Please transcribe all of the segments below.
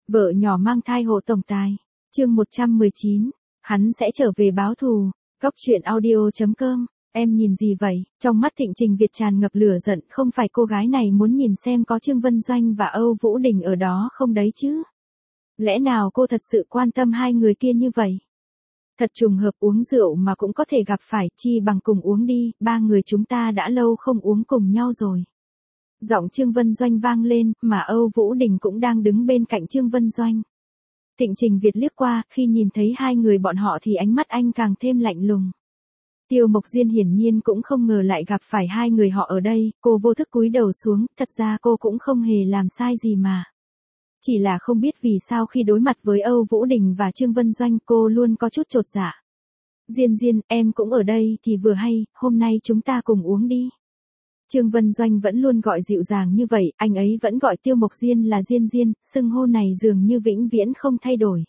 Vợ nhỏ mang thai hộ tổng tài. Chương 119. Hắn sẽ trở về báo thù. Góc truyện audio.com. Em nhìn gì vậy? Trong mắt Thịnh Trình Việt tràn ngập lửa giận, không phải cô gái này muốn nhìn xem có Trương Vân Doanh và Âu Vũ Đình ở đó không đấy chứ? Lẽ nào cô thật sự quan tâm hai người kia như vậy? Thật trùng hợp, uống rượu mà cũng có thể gặp phải, chi bằng cùng uống đi, ba người chúng ta đã lâu không uống cùng nhau rồi. Giọng Trương Vân Doanh vang lên, mà Âu Vũ Đình cũng đang đứng bên cạnh Trương Vân Doanh. Thịnh Trình Việt liếc qua, khi nhìn thấy hai người bọn họ thì ánh mắt anh càng thêm lạnh lùng. Tiêu Mộc Diên hiển nhiên cũng không ngờ lại gặp phải hai người họ ở đây, cô vô thức cúi đầu xuống, thật ra cô cũng không hề làm sai gì mà. Chỉ là không biết vì sao khi đối mặt với Âu Vũ Đình và Trương Vân Doanh cô luôn có chút chột dạ. Diên Diên, em cũng ở đây thì vừa hay, hôm nay chúng ta cùng uống đi. Trương Vân Doanh vẫn luôn gọi dịu dàng như vậy, anh ấy vẫn gọi Tiêu Mộc Diên là Diên Diên, xưng hô này dường như vĩnh viễn không thay đổi.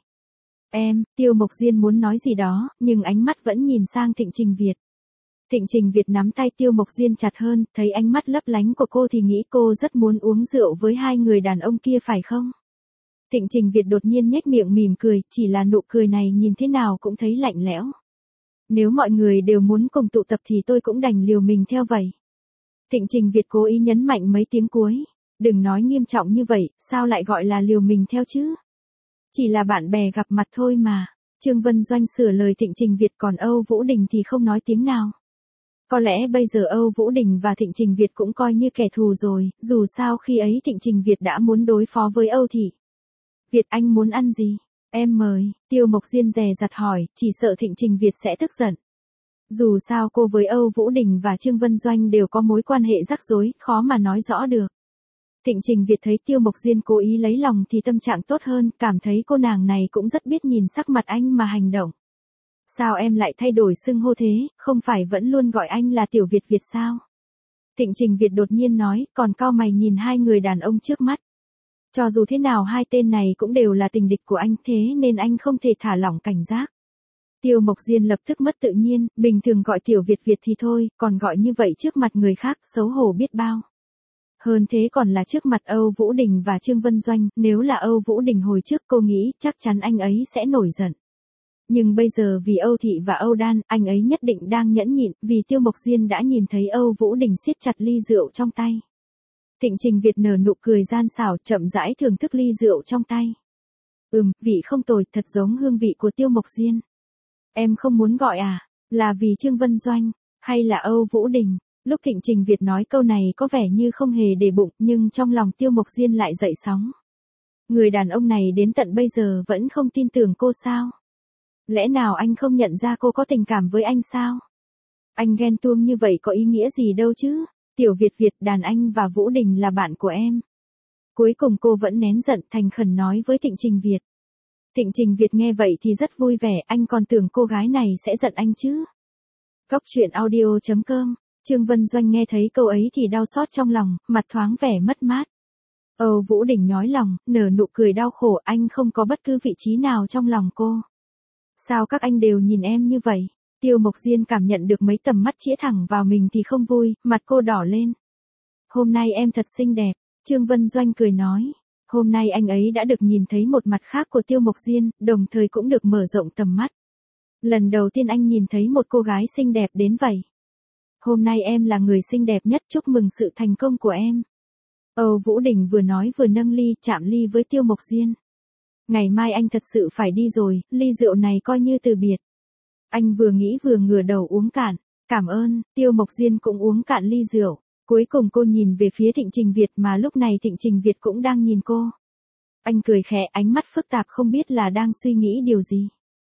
Tiêu Mộc Diên muốn nói gì đó, nhưng ánh mắt vẫn nhìn sang Thịnh Trình Việt. Thịnh Trình Việt nắm tay Tiêu Mộc Diên chặt hơn, thấy ánh mắt lấp lánh của cô thì nghĩ cô rất muốn uống rượu với hai người đàn ông kia phải không? Thịnh Trình Việt đột nhiên nhếch miệng mỉm cười, chỉ là nụ cười này nhìn thế nào cũng thấy lạnh lẽo. Nếu mọi người đều muốn cùng tụ tập thì tôi cũng đành liều mình theo vậy. Thịnh Trình Việt cố ý nhấn mạnh mấy tiếng cuối. Đừng nói nghiêm trọng như vậy, sao lại gọi là liều mình theo chứ? Chỉ là bạn bè gặp mặt thôi mà. Trương Vân Doanh sửa lời Thịnh Trình Việt, còn Âu Vũ Đình thì không nói tiếng nào. Có lẽ bây giờ Âu Vũ Đình và Thịnh Trình Việt cũng coi như kẻ thù rồi, dù sao khi ấy Thịnh Trình Việt đã muốn đối phó với Âu Thị. Việt, anh muốn ăn gì? Em mời. Tiêu Mộc Diên dè dặt hỏi, chỉ sợ Thịnh Trình Việt sẽ tức giận. Dù sao cô với Âu Vũ Đình và Trương Vân Doanh đều có mối quan hệ rắc rối, khó mà nói rõ được. Thịnh Trình Việt thấy Tiêu Mộc Diên cố ý lấy lòng thì tâm trạng tốt hơn, cảm thấy cô nàng này cũng rất biết nhìn sắc mặt anh mà hành động. Sao em lại thay đổi xưng hô thế, không phải vẫn luôn gọi anh là Tiểu Việt Việt sao? Thịnh Trình Việt đột nhiên nói, còn cau mày nhìn hai người đàn ông trước mắt. Cho dù thế nào hai tên này cũng đều là tình địch của anh, thế nên anh không thể thả lỏng cảnh giác. Tiêu Mộc Diên lập tức mất tự nhiên, bình thường gọi Tiểu Việt Việt thì thôi, còn gọi như vậy trước mặt người khác, xấu hổ biết bao. Hơn thế còn là trước mặt Âu Vũ Đình và Trương Vân Doanh, nếu là Âu Vũ Đình hồi trước cô nghĩ chắc chắn anh ấy sẽ nổi giận. Nhưng bây giờ vì Âu Thị và Âu Đan, anh ấy nhất định đang nhẫn nhịn, vì Tiêu Mộc Diên đã nhìn thấy Âu Vũ Đình siết chặt ly rượu trong tay. Thịnh Trình Việt nở nụ cười gian xảo, chậm rãi thưởng thức ly rượu trong tay. Vị không tồi, thật giống hương vị của Tiêu Mộc Diên. Em không muốn gọi à? Là vì Trương Vân Doanh, hay là Âu Vũ Đình? Lúc Thịnh Trình Việt nói câu này có vẻ như không hề để bụng, nhưng trong lòng Tiêu Mộc Diên lại dậy sóng. Người đàn ông này đến tận bây giờ vẫn không tin tưởng cô sao? Lẽ nào anh không nhận ra cô có tình cảm với anh sao? Anh ghen tuông như vậy có ý nghĩa gì đâu chứ? Tiểu Việt Việt, đàn anh và Vũ Đình là bạn của em. Cuối cùng cô vẫn nén giận, thành khẩn nói với Thịnh Trình Việt. Thịnh Trình Việt nghe vậy thì rất vui vẻ, anh còn tưởng cô gái này sẽ giận anh chứ. Góc truyện audio.com. Trương Vân Doanh nghe thấy câu ấy thì đau xót trong lòng, mặt thoáng vẻ mất mát. Âu Vũ Đình nhói lòng, nở nụ cười đau khổ, anh không có bất cứ vị trí nào trong lòng cô. Sao các anh đều nhìn em như vậy? Tiêu Mộc Diên cảm nhận được mấy tầm mắt chĩa thẳng vào mình thì không vui, mặt cô đỏ lên. Hôm nay em thật xinh đẹp, Trương Vân Doanh cười nói. Hôm nay anh ấy đã được nhìn thấy một mặt khác của Tiêu Mộc Diên, đồng thời cũng được mở rộng tầm mắt. Lần đầu tiên anh nhìn thấy một cô gái xinh đẹp đến vậy. Hôm nay em là người xinh đẹp nhất, chúc mừng sự thành công của em. Âu Vũ Đình vừa nói vừa nâng ly, chạm ly với Tiêu Mộc Diên. Ngày mai anh thật sự phải đi rồi, ly rượu này coi như từ biệt. Anh vừa nghĩ vừa ngửa đầu uống cạn. Cảm ơn. Tiêu Mộc Diên cũng uống cạn ly rượu. Cuối cùng cô nhìn về phía Thịnh Trình Việt mà lúc này Thịnh Trình Việt cũng đang nhìn cô. Anh cười khẽ, ánh mắt phức tạp không biết là đang suy nghĩ điều gì.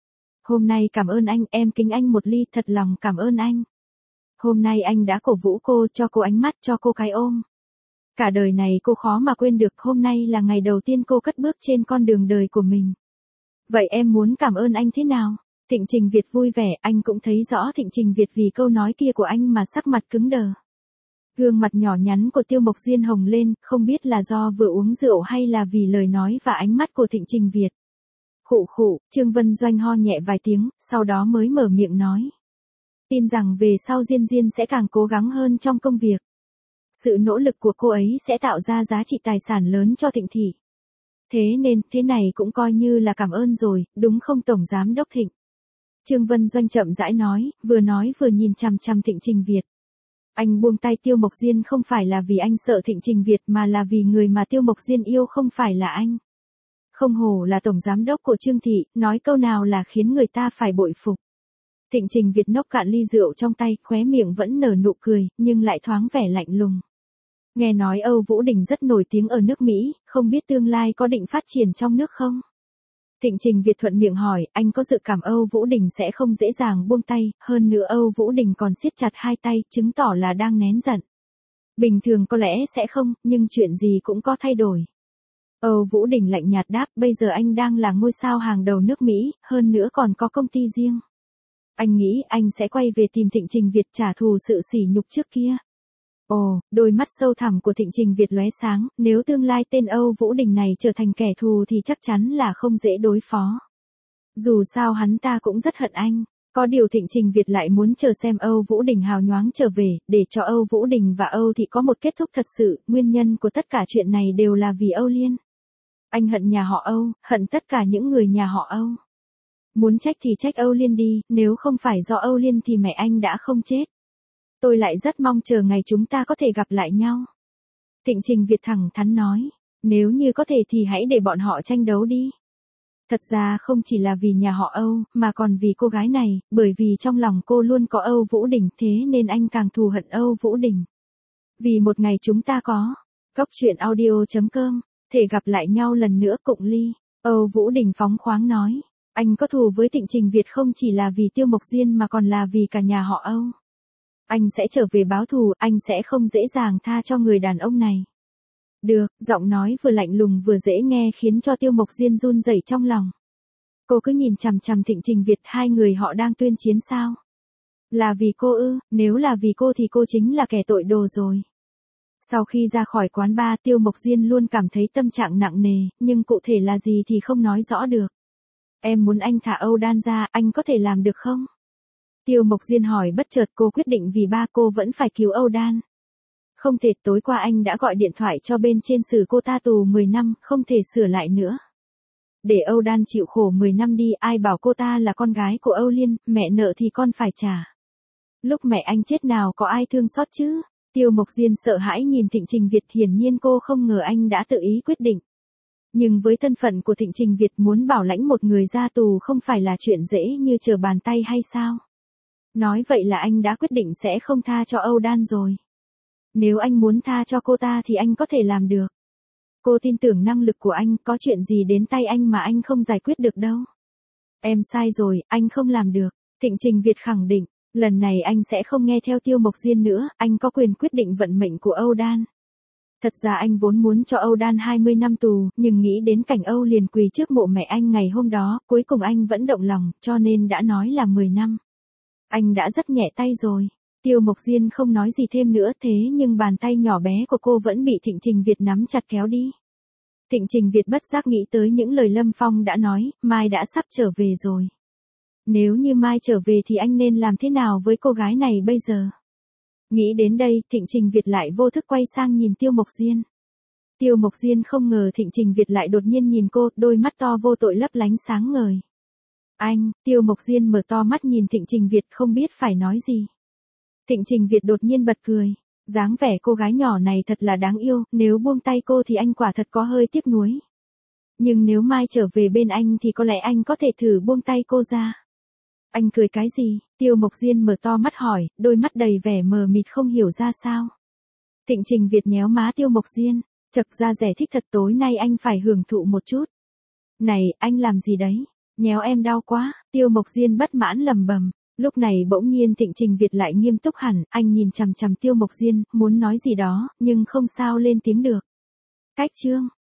Hôm nay cảm ơn anh, em kính anh một ly, thật lòng cảm ơn anh. Hôm nay anh đã cổ vũ cô, cho cô ánh mắt, cho cô cái ôm. Cả đời này cô khó mà quên được, hôm nay là ngày đầu tiên cô cất bước trên con đường đời của mình. Vậy em muốn cảm ơn anh thế nào? Thịnh Trình Việt vui vẻ, anh cũng thấy rõ Thịnh Trình Việt vì câu nói kia của anh mà sắc mặt cứng đờ. Gương mặt nhỏ nhắn của Tiêu Mộc Diên hồng lên, không biết là do vừa uống rượu hay là vì lời nói và ánh mắt của Thịnh Trình Việt. Khụ khụ, Trương Vân Doanh ho nhẹ vài tiếng, sau đó mới mở miệng nói. Tin rằng về sau Diên Diên sẽ càng cố gắng hơn trong công việc. Sự nỗ lực của cô ấy sẽ tạo ra giá trị tài sản lớn cho Thịnh thị. Thế nên, thế này cũng coi như là cảm ơn rồi, đúng không Tổng Giám Đốc Thịnh? Trương Vân Doanh chậm rãi nói vừa nhìn chằm chằm Thịnh Trình Việt. Anh buông tay Tiêu Mộc Diên không phải là vì anh sợ Thịnh Trình Việt mà là vì người mà Tiêu Mộc Diên yêu không phải là anh. Không hổ là Tổng Giám Đốc của Trương Thị, nói câu nào là khiến người ta phải bội phục. Thịnh Trình Việt nốc cạn ly rượu trong tay, khóe miệng vẫn nở nụ cười, nhưng lại thoáng vẻ lạnh lùng. Nghe nói Âu Vũ Đình rất nổi tiếng ở nước Mỹ, không biết tương lai có định phát triển trong nước không? Thịnh Trình Việt thuận miệng hỏi, anh có dự cảm Âu Vũ Đình sẽ không dễ dàng buông tay, hơn nữa Âu Vũ Đình còn siết chặt hai tay, chứng tỏ là đang nén giận. Bình thường có lẽ sẽ không, nhưng chuyện gì cũng có thay đổi. Âu Vũ Đình lạnh nhạt đáp, bây giờ anh đang là ngôi sao hàng đầu nước Mỹ, hơn nữa còn có công ty riêng. Anh nghĩ anh sẽ quay về tìm Thịnh Trình Việt trả thù sự sỉ nhục trước kia. Ồ, đôi mắt sâu thẳm của Thịnh Trình Việt lóe sáng, nếu tương lai tên Âu Vũ Đình này trở thành kẻ thù thì chắc chắn là không dễ đối phó. Dù sao hắn ta cũng rất hận anh, có điều Thịnh Trình Việt lại muốn chờ xem Âu Vũ Đình hào nhoáng trở về, để cho Âu Vũ Đình và Âu Thị có một kết thúc thật sự, nguyên nhân của tất cả chuyện này đều là vì Âu Liên. Anh hận nhà họ Âu, hận tất cả những người nhà họ Âu. Muốn trách thì trách Âu Liên đi, nếu không phải do Âu Liên thì mẹ anh đã không chết. Tôi lại rất mong chờ ngày chúng ta có thể gặp lại nhau. Thịnh Trình Việt thẳng thắn nói, nếu như có thể thì hãy để bọn họ tranh đấu đi. Thật ra không chỉ là vì nhà họ Âu, mà còn vì cô gái này, bởi vì trong lòng cô luôn có Âu Vũ Đình, thế nên anh càng thù hận Âu Vũ Đình. Vì một ngày chúng ta có, Cốc Truyện Audio.com, thể gặp lại nhau lần nữa Cụng Ly. Âu Vũ Đình phóng khoáng nói, anh có thù với Thịnh Trình Việt không chỉ là vì Tiêu Mộc Diên mà còn là vì cả nhà họ Âu. Anh sẽ trở về báo thù, anh sẽ không dễ dàng tha cho người đàn ông này. Được, giọng nói vừa lạnh lùng vừa dễ nghe khiến cho Tiêu Mộc Diên run rẩy trong lòng. Cô cứ nhìn chằm chằm Thịnh Trình Việt, hai người họ đang tuyên chiến sao? Là vì cô ư, nếu là vì cô thì cô chính là kẻ tội đồ rồi. Sau khi ra khỏi quán bar, Tiêu Mộc Diên luôn cảm thấy tâm trạng nặng nề, nhưng cụ thể là gì thì không nói rõ được. Em muốn anh thả Âu Đan ra, anh có thể làm được không? Tiêu Mộc Diên hỏi bất chợt, cô quyết định vì ba cô vẫn phải cứu Âu Đan. Không thể, tối qua anh đã gọi điện thoại cho bên trên xử cô ta tù 10 năm, không thể sửa lại nữa. Để Âu Đan chịu khổ 10 năm đi, ai bảo cô ta là con gái của Âu Liên, mẹ nợ thì con phải trả. Lúc mẹ anh chết nào có ai thương xót chứ? Tiêu Mộc Diên sợ hãi nhìn Thịnh Trình Việt, hiển nhiên cô không ngờ anh đã tự ý quyết định. Nhưng với thân phận của Thịnh Trình Việt, muốn bảo lãnh một người ra tù không phải là chuyện dễ như trở bàn tay hay sao? Nói vậy là anh đã quyết định sẽ không tha cho Âu Đan rồi. Nếu anh muốn tha cho cô ta thì anh có thể làm được. Cô tin tưởng năng lực của anh, có chuyện gì đến tay anh mà anh không giải quyết được đâu. Em sai rồi, anh không làm được. Thịnh Trình Việt khẳng định, lần này anh sẽ không nghe theo Tiêu Mộc Diên nữa, anh có quyền quyết định vận mệnh của Âu Đan. Thật ra anh vốn muốn cho Âu Đan 20 năm tù, nhưng nghĩ đến cảnh Âu liền quỳ trước mộ mẹ anh ngày hôm đó, cuối cùng anh vẫn động lòng, cho nên đã nói là 10 năm. Anh đã rất nhẹ tay rồi. Tiêu Mộc Diên không nói gì thêm nữa, thế nhưng bàn tay nhỏ bé của cô vẫn bị Thịnh Trình Việt nắm chặt kéo đi. Thịnh Trình Việt bất giác nghĩ tới những lời Lâm Phong đã nói, Mai đã sắp trở về rồi. Nếu như Mai trở về thì anh nên làm thế nào với cô gái này bây giờ? Nghĩ đến đây, Thịnh Trình Việt lại vô thức quay sang nhìn Tiêu Mộc Diên. Tiêu Mộc Diên không ngờ Thịnh Trình Việt lại đột nhiên nhìn cô, đôi mắt to vô tội lấp lánh sáng ngời. Anh, Tiêu Mộc Diên mở to mắt nhìn Thịnh Trình Việt không biết phải nói gì. Thịnh Trình Việt đột nhiên bật cười. Dáng vẻ cô gái nhỏ này thật là đáng yêu, nếu buông tay cô thì anh quả thật có hơi tiếc nuối. Nhưng nếu Mai trở về bên anh thì có lẽ anh có thể thử buông tay cô ra. Anh cười cái gì? Tiêu Mộc Diên mở to mắt hỏi, đôi mắt đầy vẻ mờ mịt không hiểu ra sao. Thịnh Trình Việt nhéo má Tiêu Mộc Diên, chậc ra rẻ thích thật, tối nay anh phải hưởng thụ một chút. Này, anh làm gì đấy? Nhéo em đau quá. Tiêu Mộc Diên bất mãn lầm bầm. Lúc này bỗng nhiên Thịnh Trình Việt lại nghiêm túc hẳn, anh nhìn chằm chằm Tiêu Mộc Diên, muốn nói gì đó, nhưng không sao lên tiếng được. Cách chương